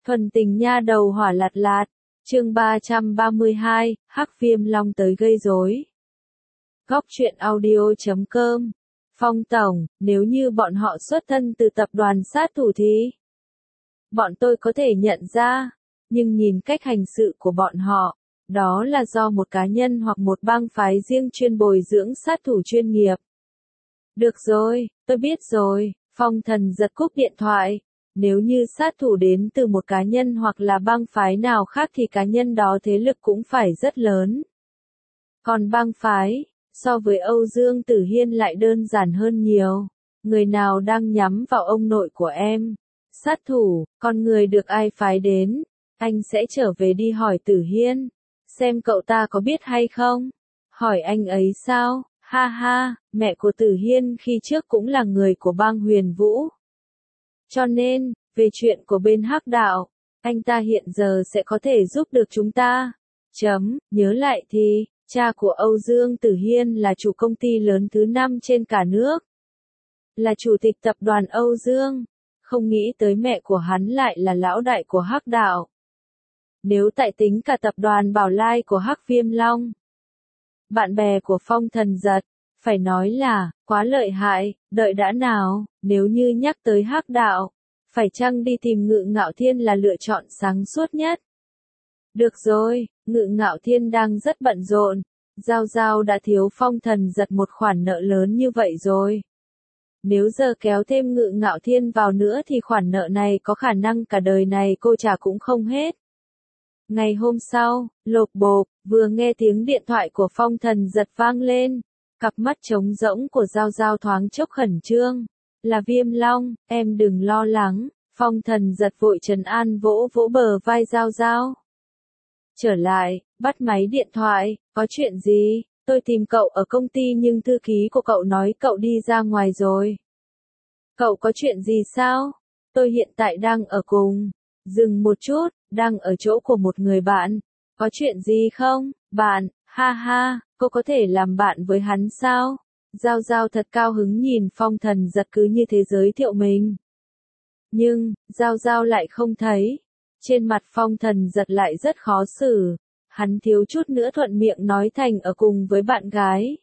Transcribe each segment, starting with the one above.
Thuần tình nha đầu hỏa lạt lạt, chương 332, Hắc Viêm Long tới gây rối. Góc truyện audio.com. Phong tổng, nếu như bọn họ xuất thân từ tập đoàn sát thủ thì bọn tôi có thể nhận ra, nhưng nhìn cách hành sự của bọn họ, đó là do một cá nhân hoặc một bang phái riêng chuyên bồi dưỡng sát thủ chuyên nghiệp. Được rồi, tôi biết rồi, Phong Thần giật cúp điện thoại. Nếu như sát thủ đến từ một cá nhân hoặc là bang phái nào khác thì cá nhân đó thế lực cũng phải rất lớn. Còn bang phái, so với Âu Dương Tử Hiên lại đơn giản hơn nhiều. Người nào đang nhắm vào ông nội của em? Sát thủ, con người được ai phái đến? Anh sẽ trở về đi hỏi Tử Hiên, xem cậu ta có biết hay không? Hỏi anh ấy sao? Ha ha, mẹ của Tử Hiên khi trước cũng là người của bang Huyền Vũ. Cho nên, về chuyện của bên Hắc Đạo, anh ta hiện giờ sẽ có thể giúp được chúng ta. Nhớ lại thì, cha của Âu Dương Tử Hiên là chủ công ty lớn thứ 5 trên cả nước. Là chủ tịch tập đoàn Âu Dương. Không nghĩ tới mẹ của hắn lại là lão đại của Hắc Đạo. Nếu tại tính cả tập đoàn Bảo Lai của Hắc Viêm Long. Bạn bè của Phong Thần giật, phải nói là, quá lợi hại, đợi đã nào, nếu như nhắc tới Hắc Đạo, phải chăng đi tìm Ngự Ngạo Thiên là lựa chọn sáng suốt nhất? Được rồi, Ngự Ngạo Thiên đang rất bận rộn, Giao Giao đã thiếu Phong Thần giật một khoản nợ lớn như vậy rồi. Nếu giờ kéo thêm Ngự Ngạo Thiên vào nữa thì khoản nợ này có khả năng cả đời này cô trả cũng không hết. Ngày hôm sau, lộp bộp, vừa nghe tiếng điện thoại của Phong Thần giật vang lên, cặp mắt trống rỗng của Giao Giao thoáng chốc khẩn trương. Là Viêm Long, em đừng lo lắng, Phong Thần giật vội trấn an vỗ vỗ bờ vai Giao Giao. Trở lại, bắt máy điện thoại, có chuyện gì? Tôi tìm cậu ở công ty nhưng thư ký của cậu nói cậu đi ra ngoài rồi. Cậu có chuyện gì sao? Tôi hiện tại đang ở cùng. Dừng một chút, đang ở chỗ của một người bạn. Có chuyện gì không? Bạn, ha ha, cô có thể làm bạn với hắn sao? Giao Giao thật cao hứng nhìn Phong Thần giật cứ như thế giới thiệu mình. Nhưng, Giao Giao lại không thấy. Trên mặt Phong Thần giật lại rất khó xử. Hắn thiếu chút nữa thuận miệng nói thành ở cùng với bạn gái.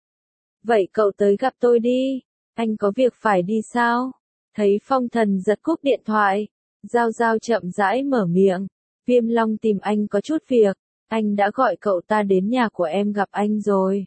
Vậy cậu tới gặp tôi đi. Anh có việc phải đi sao? Thấy Phong Thần giật cúp điện thoại. Giao Giao chậm rãi mở miệng. Viêm Long tìm anh có chút việc. Anh đã gọi cậu ta đến nhà của em gặp anh rồi.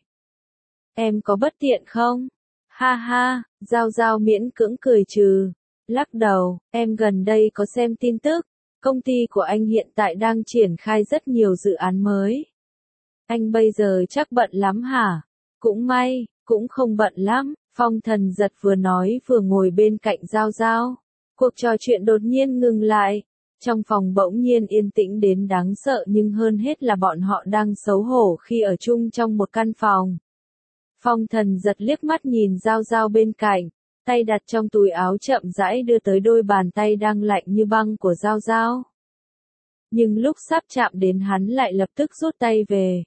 Em có bất tiện không? Ha ha, Giao Giao miễn cưỡng cười trừ. Lắc đầu, em gần đây có xem tin tức. Công ty của anh hiện tại đang triển khai rất nhiều dự án mới. Anh bây giờ chắc bận lắm hả? Cũng may, cũng không bận lắm. Phong Thần giật vừa nói vừa ngồi bên cạnh Giao Giao. Cuộc trò chuyện đột nhiên ngừng lại. Trong phòng bỗng nhiên yên tĩnh đến đáng sợ nhưng hơn hết là bọn họ đang xấu hổ khi ở chung trong một căn phòng. Phong Thần giật liếc mắt nhìn Giao Giao bên cạnh, tay đặt trong túi áo chậm rãi đưa tới đôi bàn tay đang lạnh như băng của Giao Giao. Nhưng lúc sắp chạm đến hắn lại lập tức rút tay về.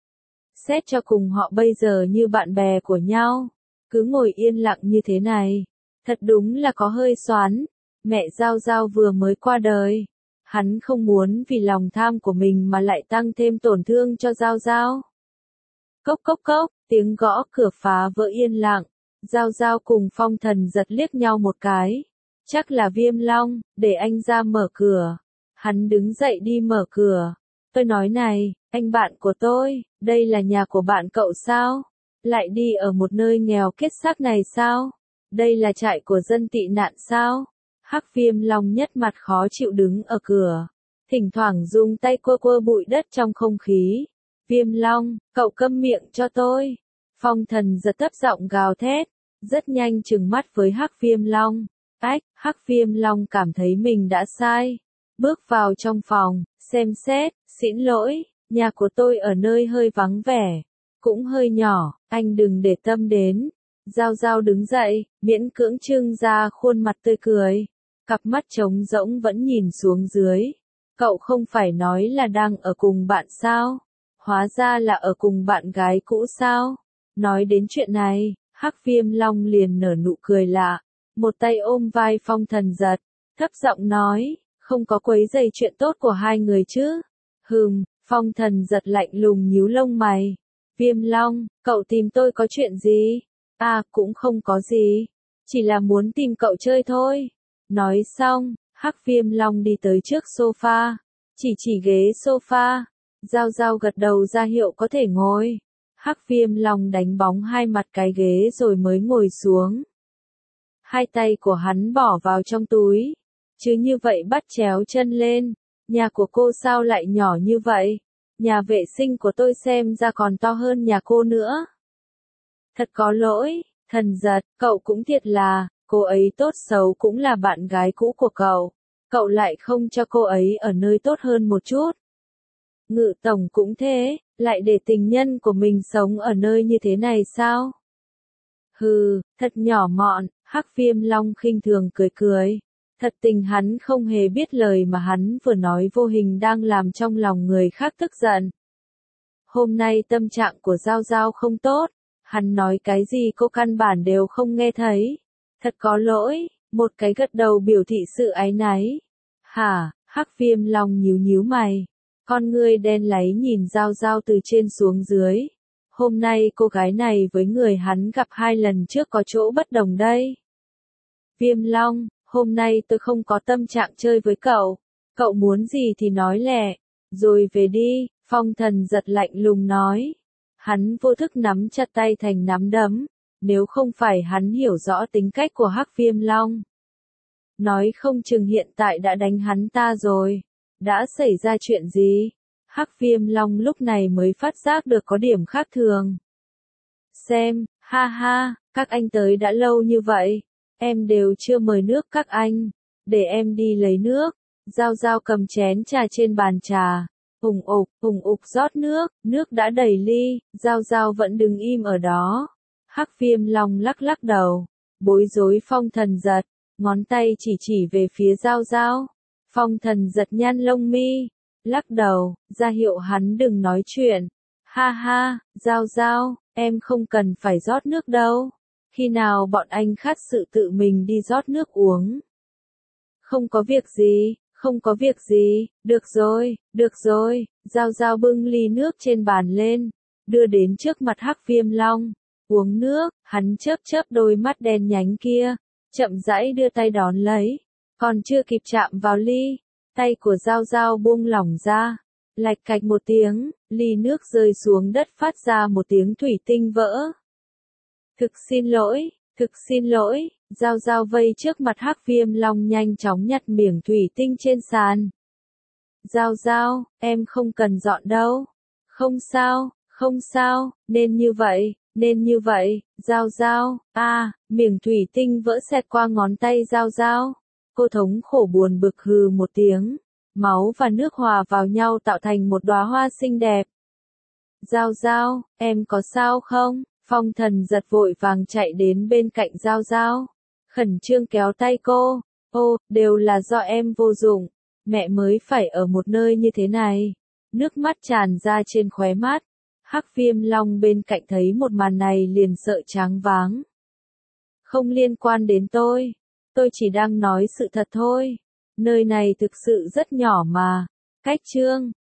Xét cho cùng họ bây giờ như bạn bè của nhau, cứ ngồi yên lặng như thế này, thật đúng là có hơi xoắn. Mẹ Giao Giao vừa mới qua đời, hắn không muốn vì lòng tham của mình mà lại tăng thêm tổn thương cho Giao Giao. Cốc cốc cốc, tiếng gõ cửa phá vỡ yên lặng, Giao Giao cùng Phong Thần giật liếc nhau một cái. Chắc là Viêm Long, để anh ra mở cửa. Hắn đứng dậy đi mở cửa. Tôi nói này, anh bạn của tôi, đây là nhà của bạn cậu sao? Lại đi ở một nơi nghèo kết xác này sao? Đây là trại của dân tị nạn sao? Hắc Viêm Long nhất mặt khó chịu đứng ở cửa, thỉnh thoảng dùng tay quơ quơ bụi đất trong không khí. Viêm Long, cậu câm miệng cho tôi. Phong Thần giật thấp giọng gào thét, rất nhanh trừng mắt với Hắc Viêm Long. Hắc Viêm Long cảm thấy mình đã sai. Bước vào trong phòng, xem xét, xin lỗi, nhà của tôi ở nơi hơi vắng vẻ, cũng hơi nhỏ, anh đừng để tâm đến. Giao Giao đứng dậy, miễn cưỡng trưng ra khuôn mặt tươi cười. Cặp mắt trống rỗng vẫn nhìn xuống dưới. Cậu không phải nói là đang ở cùng bạn sao? Hóa ra là ở cùng bạn gái cũ sao? Nói đến chuyện này, Hắc Viêm Long liền nở nụ cười lạ. Một tay ôm vai Phong Thần giật, thấp giọng nói, không có quấy rầy chuyện tốt của hai người chứ. Phong Thần Giật lạnh lùng nhíu lông mày. Viêm Long, cậu tìm tôi có chuyện gì? À, cũng không có gì. Chỉ là muốn tìm cậu chơi thôi. Nói xong, Hắc Viêm Long đi tới trước sofa. Chỉ ghế sofa. Giao Giao gật đầu ra hiệu có thể ngồi. Hắc Viêm Long đánh bóng hai mặt cái ghế rồi mới ngồi xuống. Hai tay của hắn bỏ vào trong túi. Chứ như vậy bắt chéo chân lên. Nhà của cô sao lại nhỏ như vậy? Nhà vệ sinh của tôi xem ra còn to hơn nhà cô nữa. Thật có lỗi, Thần Giật, cậu cũng thiệt là, cô ấy tốt xấu cũng là bạn gái cũ của cậu. Cậu lại không cho cô ấy ở nơi tốt hơn một chút. Ngự tổng cũng thế, lại để tình nhân của mình sống ở nơi như thế này sao? Thật nhỏ mọn, Hắc Viêm Long khinh thường cười cười. Thật tình hắn không hề biết lời mà hắn vừa nói vô hình đang làm trong lòng người khác tức giận. Hôm nay tâm trạng của Giao Giao không tốt, hắn nói cái gì cô căn bản đều không nghe thấy. Thật có lỗi, một cái gật đầu biểu thị sự áy náy. Hả, Hắc Viêm Long nhíu mày. Con ngươi đen láy nhìn Giao Giao từ trên xuống dưới. Hôm nay cô gái này với người hắn gặp 2 lần trước có chỗ bất đồng đây. Viêm Long, hôm nay tôi không có tâm trạng chơi với cậu. Cậu muốn gì thì nói lẹ. Rồi về đi, Phong Thần Giật lạnh lùng nói. Hắn vô thức nắm chặt tay thành nắm đấm. Nếu không phải hắn hiểu rõ tính cách của Hắc Viêm Long. Nói không chừng hiện tại đã đánh hắn ta rồi. Đã xảy ra chuyện gì? Hắc Viêm Long lúc này mới phát giác được có điểm khác thường. Xem, ha ha, các anh tới đã lâu như vậy. Em đều chưa mời nước các anh. Để em đi lấy nước. Giao Giao cầm chén trà trên bàn trà. Ùng ục rót nước đã đầy ly. Giao Giao vẫn đứng im ở đó. Hắc Viêm Long lắc đầu. Bối rối Phong Thần Giật. Ngón tay chỉ về phía Giao Giao. Phong Thần Giật nhăn lông mi. Lắc đầu, ra hiệu hắn đừng nói chuyện. Ha ha, Giao Giao, em không cần phải rót nước đâu. Khi nào bọn anh khát sự tự mình đi rót nước uống. Không có việc gì, được rồi, Giao Giao bưng ly nước trên bàn lên, đưa đến trước mặt Hắc Viêm Long. Uống nước, hắn chớp đôi mắt đen nhánh kia, chậm rãi đưa tay đón lấy, còn chưa kịp chạm vào ly. Tay của Giao Giao buông lỏng ra, lạch cạch một tiếng, ly nước rơi xuống đất phát ra một tiếng thủy tinh vỡ. Thực xin lỗi, Giao Giao vây trước mặt Hắc Viêm Long nhanh chóng nhặt miếng thủy tinh trên sàn. Giao Giao, em không cần dọn đâu. Không sao, nên như vậy, Giao Giao, miếng thủy tinh vỡ xẹt qua ngón tay Giao Giao. Cô thống khổ buồn bực hừ một tiếng. Máu và nước hòa vào nhau tạo thành một đóa hoa xinh đẹp. Giao Giao, em có sao không? Phong Thần Giật vội vàng chạy đến bên cạnh Giao Giao. Khẩn trương kéo tay cô. Ô, đều là do em vô dụng. Mẹ mới phải ở một nơi như thế này. Nước mắt tràn ra trên khóe mắt. Hắc Viêm Long bên cạnh thấy một màn này liền sợ choáng váng. Không liên quan đến tôi. Tôi chỉ đang nói sự thật thôi. Nơi này thực sự rất nhỏ mà. Cách chương